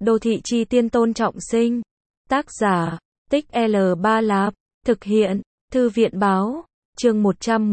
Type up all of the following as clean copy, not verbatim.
Đô thị chi tiên Tôn Trọng Sinh. Tác giả, Tích L3 Lạp. Thực hiện, Thư viện báo. Chương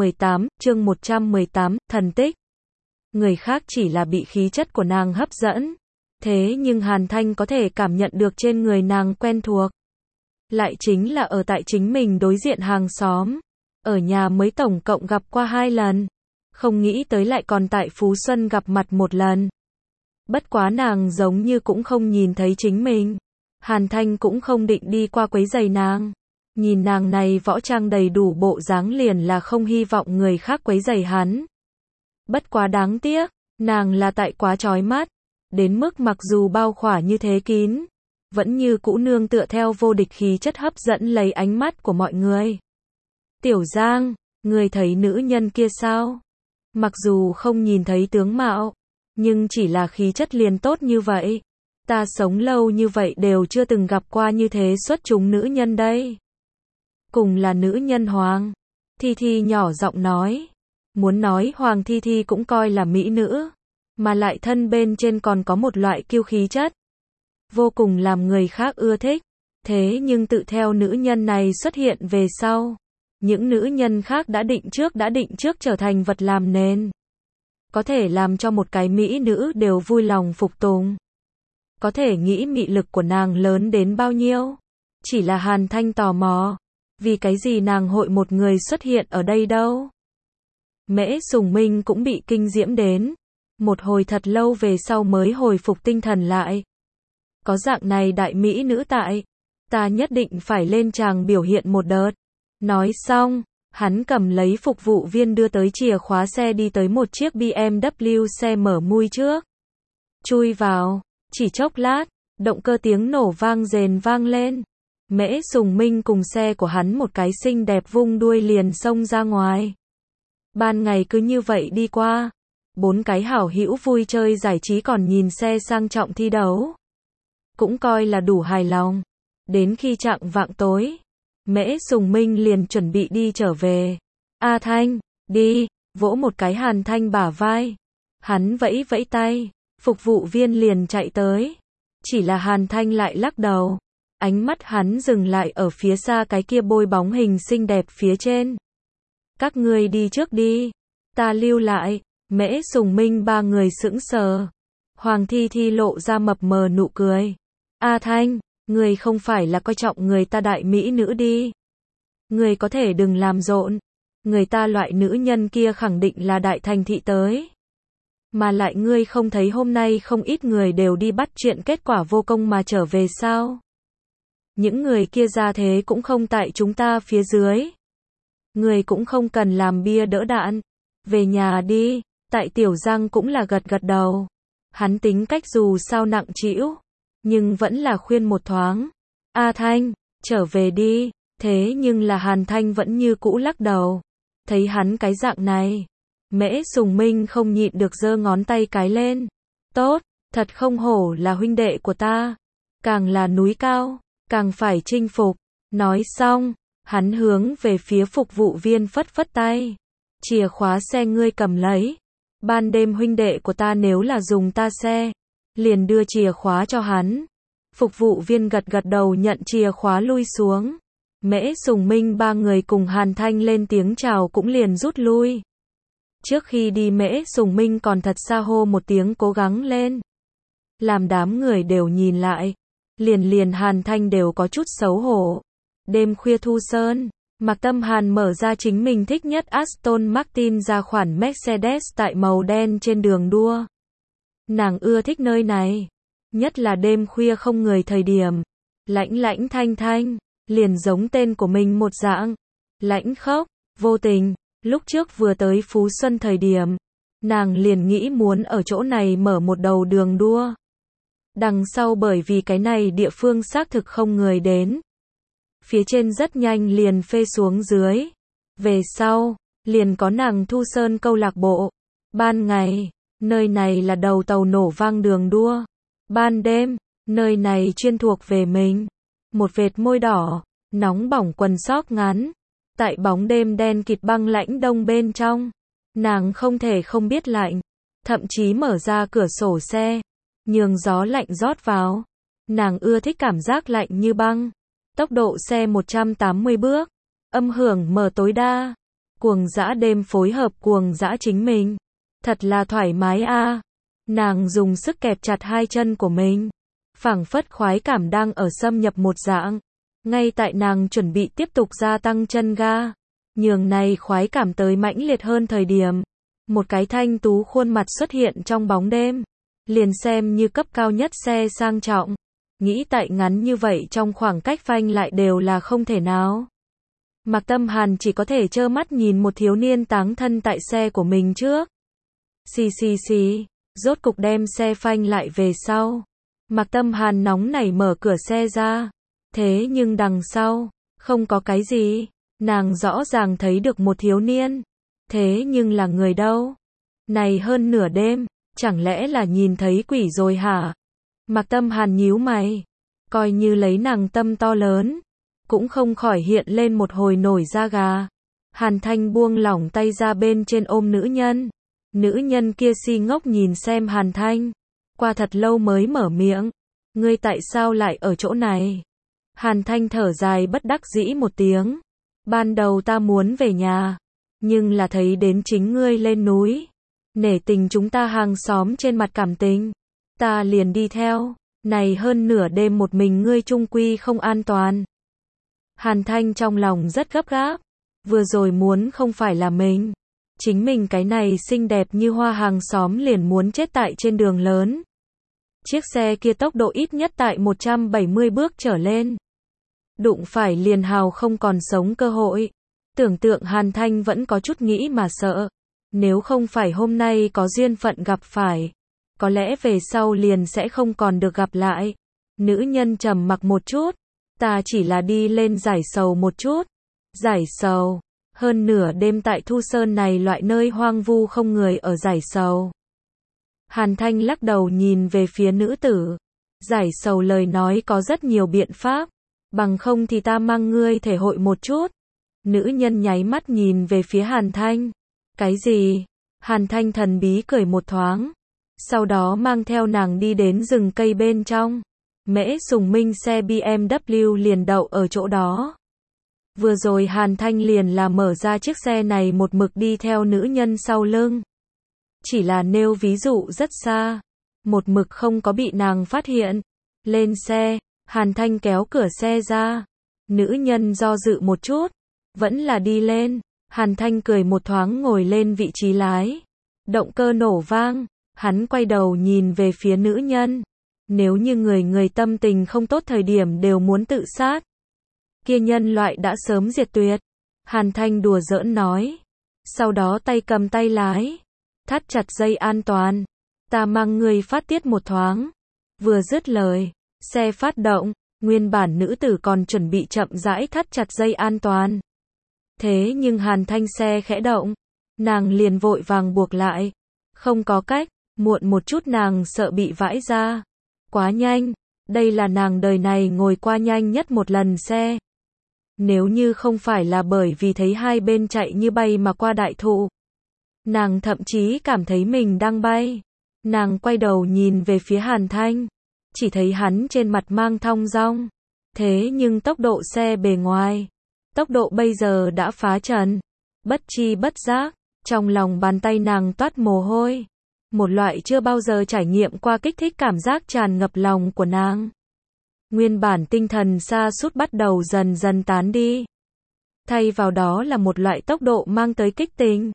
118, thần tích. Người khác chỉ là bị khí chất của nàng hấp dẫn. Thế nhưng Hàn Thanh có thể cảm nhận được trên người nàng quen thuộc. Lại chính là ở tại chính mình đối diện hàng xóm. Ở nhà mới tổng cộng gặp qua 2 lần. Không nghĩ tới lại còn tại Phú Xuân gặp mặt một lần. Bất quá nàng giống như cũng không nhìn thấy chính mình. Hàn Thanh cũng không định đi qua quấy rầy nàng. Nhìn nàng này võ trang đầy đủ bộ dáng liền là không hy vọng người khác quấy rầy hắn. Bất quá đáng tiếc, nàng là tại quá chói mắt. Đến mức mặc dù bao khỏa như thế kín, vẫn như cũ nương tựa theo vô địch khí chất hấp dẫn lấy ánh mắt của mọi người. Tiểu Giang, người thấy nữ nhân kia sao? Mặc dù không nhìn thấy tướng mạo, nhưng chỉ là khí chất liền tốt như vậy. Ta sống lâu như vậy đều chưa từng gặp qua như thế xuất chúng nữ nhân đây. Cùng là nữ nhân Hoàng. Thi Thi nhỏ giọng nói. Muốn nói Hoàng Thi Thi cũng coi là mỹ nữ. Mà lại thân bên trên còn có một loại kiêu khí chất. Vô cùng làm người khác ưa thích. Thế nhưng tự theo nữ nhân này xuất hiện về sau. Những nữ nhân khác đã định trước trở thành vật làm nền. Có thể làm cho một cái mỹ nữ đều vui lòng phục tùng. Có thể nghĩ mị lực của nàng lớn đến bao nhiêu. Chỉ là Hàn Thanh tò mò. Vì cái gì nàng hội một người xuất hiện ở đây đâu. Mễ Sùng Minh cũng bị kinh diễm đến. Một hồi thật lâu về sau mới hồi phục tinh thần lại. Có dạng này đại mỹ nữ tại. Ta nhất định phải lên tràng biểu hiện một đợt. Nói xong, hắn cầm lấy phục vụ viên đưa tới chìa khóa xe đi tới một chiếc BMW xe mở mui trước. Chui vào, chỉ chốc lát, động cơ tiếng nổ vang rền vang lên. Mễ Sùng Minh cùng xe của hắn một cái xinh đẹp vung đuôi liền xông ra ngoài. Ban ngày cứ như vậy đi qua. 4 cái hảo hữu vui chơi giải trí còn nhìn xe sang trọng thi đấu. Cũng coi là đủ hài lòng. Đến khi chạng vạng tối, Mễ Sùng Minh liền chuẩn bị đi trở về. A Thanh, đi, vỗ một cái Hàn Thanh bả vai. Hắn vẫy vẫy tay, phục vụ viên liền chạy tới. Chỉ là Hàn Thanh lại lắc đầu. Ánh mắt hắn dừng lại ở phía xa cái kia bôi bóng hình xinh đẹp phía trên. Các ngươi đi trước đi, ta lưu lại. Mễ Sùng Minh 3 người sững sờ. Hoàng Thi Thi lộ ra mập mờ nụ cười. A Thanh, người không phải là coi trọng người ta đại mỹ nữ đi. Người có thể đừng làm rộn. Người ta loại nữ nhân kia khẳng định là đại thành thị tới. Mà lại ngươi không thấy hôm nay không ít người đều đi bắt chuyện kết quả vô công mà trở về sao? Những người kia ra thế cũng không tại chúng ta phía dưới. Người cũng không cần làm bia đỡ đạn. Về nhà đi. Tại Tiểu Giang cũng là gật gật đầu. Hắn tính cách dù sao nặng trĩu, nhưng vẫn là khuyên một thoáng. A Thanh, trở về đi. Thế nhưng là Hàn Thanh vẫn như cũ lắc đầu. Thấy hắn cái dạng này, Mễ Sùng Minh không nhịn được giơ ngón tay cái lên. Tốt, thật không hổ là huynh đệ của ta. Càng là núi cao, càng phải chinh phục. Nói xong, hắn hướng về phía phục vụ viên phất phất tay. Chìa khóa xe ngươi cầm lấy. Ban đêm huynh đệ của ta nếu là dùng ta xe, liền đưa chìa khóa cho hắn. Phục vụ viên gật gật đầu nhận chìa khóa lui xuống. Mễ Sùng Minh 3 người cùng Hàn Thanh lên tiếng chào cũng liền rút lui. Trước khi đi Mễ Sùng Minh còn thật xa hô một tiếng cố gắng lên. Làm đám người đều nhìn lại. Liền Hàn Thanh đều có chút xấu hổ. Đêm khuya Thu Sơn, Mạc Tâm Hàn mở ra chính mình thích nhất Aston Martin ra khoản Mercedes tại màu đen trên đường đua. Nàng ưa thích nơi này. Nhất là đêm khuya không người thời điểm. Lãnh thanh thanh, liền giống tên của mình một dạng. Lãnh khốc, vô tình. Lúc trước vừa tới Phú Xuân thời điểm, nàng liền nghĩ muốn ở chỗ này mở một đầu đường đua. Đằng sau bởi vì cái này địa phương xác thực không người đến. Phía trên rất nhanh liền phê xuống dưới. Về sau, liền có nàng Thu Sơn câu lạc bộ. Ban ngày, nơi này là đầu tàu nổ vang đường đua. Ban đêm, nơi này chuyên thuộc về mình. Một vệt môi đỏ, nóng bỏng quần sóc ngắn. Tại bóng đêm đen kịt băng lãnh đông bên trong, nàng không thể không biết lạnh. Thậm chí mở ra cửa sổ xe, nhường gió lạnh rót vào. Nàng ưa thích cảm giác lạnh như băng. Tốc độ xe 180 bước. Âm hưởng mở tối đa. Cuồng dã đêm phối hợp cuồng dã chính mình. Thật là thoải mái a. Nàng dùng sức kẹp chặt hai chân của mình. Phảng phất khoái cảm đang ở xâm nhập một dạng. Ngay tại nàng chuẩn bị tiếp tục gia tăng chân ga. Nhường này khoái cảm tới mãnh liệt hơn thời điểm. Một cái thanh tú khuôn mặt xuất hiện trong bóng đêm. Liền xem như cấp cao nhất xe sang trọng. Nghĩ tại ngắn như vậy trong khoảng cách phanh lại đều là không thể nào. Mạc Tâm Hàn chỉ có thể trơ mắt nhìn một thiếu niên táng thân tại xe của mình trước. Xì. Rốt cục đem xe phanh lại về sau. Mạc Tâm Hàn nóng nảy mở cửa xe ra. Thế nhưng đằng sau, không có cái gì. Nàng rõ ràng thấy được một thiếu niên. Thế nhưng là người đâu? Này hơn nửa đêm, chẳng lẽ là nhìn thấy quỷ rồi hả? Mạc Tâm Hàn nhíu mày. Coi như lấy nàng tâm to lớn. Cũng không khỏi hiện lên một hồi nổi da gà. Hàn Thanh buông lỏng tay ra bên trên ôm nữ nhân. Nữ nhân kia si ngốc nhìn xem Hàn Thanh. Qua thật lâu mới mở miệng. Ngươi tại sao lại ở chỗ này? Hàn Thanh thở dài bất đắc dĩ một tiếng. Ban đầu ta muốn về nhà. Nhưng là thấy đến chính ngươi lên núi. Nể tình chúng ta hàng xóm trên mặt cảm tình. Ta liền đi theo. Này hơn nửa đêm một mình ngươi chung quy không an toàn. Hàn Thanh trong lòng rất gấp gáp. Vừa rồi muốn không phải là mình. Chính mình cái này xinh đẹp như hoa hàng xóm liền muốn chết tại trên đường lớn. Chiếc xe kia tốc độ ít nhất tại 170 bước trở lên. Đụng phải liền hào không còn sống cơ hội. Tưởng tượng Hàn Thanh vẫn có chút nghĩ mà sợ. Nếu không phải hôm nay có duyên phận gặp phải. Có lẽ về sau liền sẽ không còn được gặp lại. Nữ nhân trầm mặc một chút. Ta chỉ là đi lên giải sầu một chút. Giải sầu. Hơn nửa đêm tại Thu Sơn này loại nơi hoang vu không người ở giải sầu. Hàn Thanh lắc đầu nhìn về phía nữ tử. Giải sầu lời nói có rất nhiều biện pháp. Bằng không thì ta mang ngươi thể hội một chút. Nữ nhân nháy mắt nhìn về phía Hàn Thanh. Cái gì? Hàn Thanh thần bí cười một thoáng. Sau đó mang theo nàng đi đến rừng cây bên trong. Mễ Sùng Minh xe BMW liền đậu ở chỗ đó. Vừa rồi Hàn Thanh liền là mở ra chiếc xe này một mực đi theo nữ nhân sau lưng. Chỉ là nêu ví dụ rất xa. Một mực không có bị nàng phát hiện. Lên xe, Hàn Thanh kéo cửa xe ra. Nữ nhân do dự một chút. Vẫn là đi lên. Hàn Thanh cười một thoáng ngồi lên vị trí lái. Động cơ nổ vang. Hắn quay đầu nhìn về phía nữ nhân. Nếu như người tâm tình không tốt thời điểm đều muốn tự sát. Kia nhân loại đã sớm diệt tuyệt. Hàn Thanh đùa giỡn nói. Sau đó tay cầm tay lái. Thắt chặt dây an toàn. Ta mang người phát tiết một thoáng. Vừa dứt lời. Xe phát động. Nguyên bản nữ tử còn chuẩn bị chậm rãi thắt chặt dây an toàn. Thế nhưng Hàn Thanh xe khẽ động. Nàng liền vội vàng buộc lại. Không có cách. Muộn một chút nàng sợ bị vãi ra. Quá nhanh. Đây là nàng đời này ngồi qua nhanh nhất một lần xe. Nếu như không phải là bởi vì thấy hai bên chạy như bay mà qua đại thụ. Nàng thậm chí cảm thấy mình đang bay. Nàng quay đầu nhìn về phía Hàn Thanh. Chỉ thấy hắn trên mặt mang thong dong. Thế nhưng tốc độ xe bề ngoài. Tốc độ bây giờ đã phá trần. Bất chi bất giác. Trong lòng bàn tay nàng toát mồ hôi. Một loại chưa bao giờ trải nghiệm qua kích thích cảm giác tràn ngập lòng của nàng. Nguyên bản tinh thần sa sút bắt đầu dần dần tán đi. Thay vào đó là một loại tốc độ mang tới kích tình.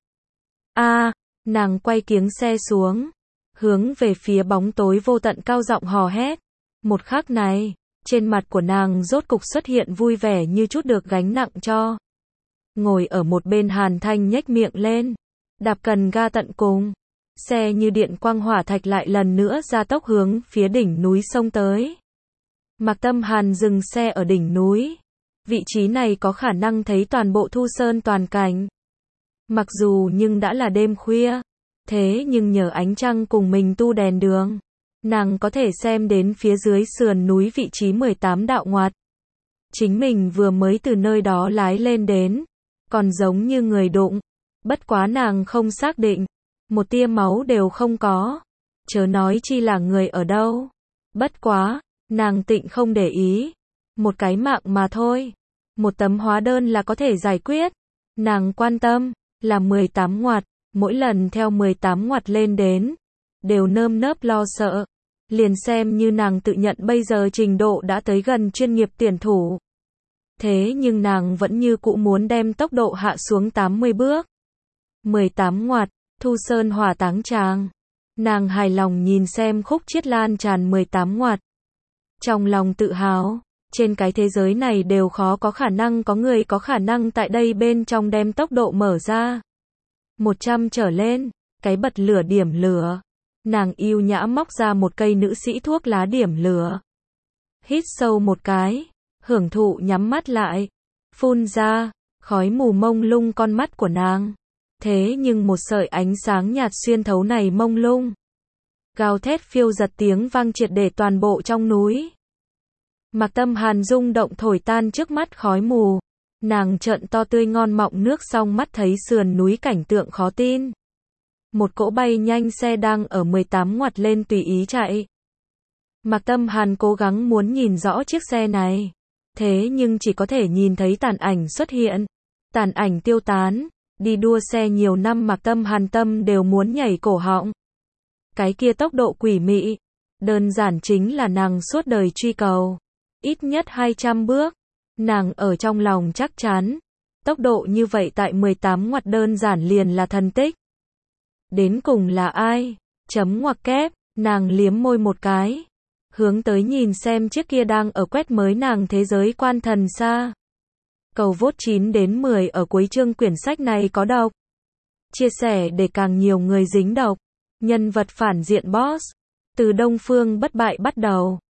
Nàng quay kiếng xe xuống. Hướng về phía bóng tối vô tận cao giọng hò hét. Một khắc này, trên mặt của nàng rốt cục xuất hiện vui vẻ như chút được gánh nặng cho. Ngồi ở một bên Hàn Thanh nhếch miệng lên. Đạp cần ga tận cùng. Xe như điện quang hỏa thạch lại lần nữa ra tốc hướng phía đỉnh núi xông tới. Mạc Tâm Hàn dừng xe ở đỉnh núi. Vị trí này có khả năng thấy toàn bộ Thu Sơn toàn cảnh. Mặc dù nhưng đã là đêm khuya. Thế nhưng nhờ ánh trăng cùng mình tu đèn đường. Nàng có thể xem đến phía dưới sườn núi vị trí 18 đạo ngoặt. Chính mình vừa mới từ nơi đó lái lên đến. Còn giống như người đụng. Bất quá nàng không xác định. Một tia máu đều không có. Chớ nói chi là người ở đâu. Bất quá, Nàng tịnh không để ý. Một cái mạng mà thôi. Một tấm hóa đơn là có thể giải quyết. Nàng quan tâm là 18 ngoặt. Mỗi lần theo 18 ngoặt lên đến, đều nơm nớp lo sợ. Liền xem như nàng tự nhận bây giờ trình độ đã tới gần chuyên nghiệp tuyển thủ. Thế nhưng nàng vẫn như cũ muốn đem tốc độ hạ xuống 80 bước. 18 ngoặt, Thu Sơn hỏa táng tràng. Nàng hài lòng nhìn xem khúc chiết lan tràn 18 ngoặt. Trong lòng tự hào, trên cái thế giới này đều khó có khả năng có người có khả năng tại đây bên trong đem tốc độ mở ra. 100 trở lên, cái bật lửa điểm lửa. Nàng yêu nhã móc ra một cây nữ sĩ thuốc lá điểm lửa. Hít sâu một cái, hưởng thụ nhắm mắt lại. Phun ra, khói mù mông lung con mắt của nàng. Thế nhưng một sợi ánh sáng nhạt xuyên thấu này mông lung. Gào thét phiêu giật tiếng vang triệt để toàn bộ trong núi. Mạc Tâm Hàn rung động thổi tan trước mắt khói mù. Nàng trợn to tươi ngon mọng nước xong mắt thấy sườn núi cảnh tượng khó tin. Một cỗ bay nhanh xe đang ở 18 ngoặt lên tùy ý chạy. Mạc Tâm Hàn cố gắng muốn nhìn rõ chiếc xe này. Thế nhưng chỉ có thể nhìn thấy tàn ảnh xuất hiện. Tàn ảnh tiêu tán. Đi đua xe nhiều năm Mạc Tâm Hàn tâm đều muốn nhảy cổ họng. Cái kia tốc độ quỷ mị. Đơn giản chính là nàng suốt đời truy cầu. Ít nhất 200 bước. Nàng ở trong lòng chắc chắn. Tốc độ như vậy tại 18 ngoặt đơn giản liền là thần tích. Đến cùng là ai? Chấm ngoặc kép. Nàng liếm môi một cái. Hướng tới nhìn xem chiếc kia đang ở quét mới nàng thế giới quan thần xa. Cầu vote 9 đến 10 ở cuối chương quyển sách này có độc. Chia sẻ để càng nhiều người dính độc. Nhân vật phản diện boss. Từ Đông Phương bất bại bắt đầu.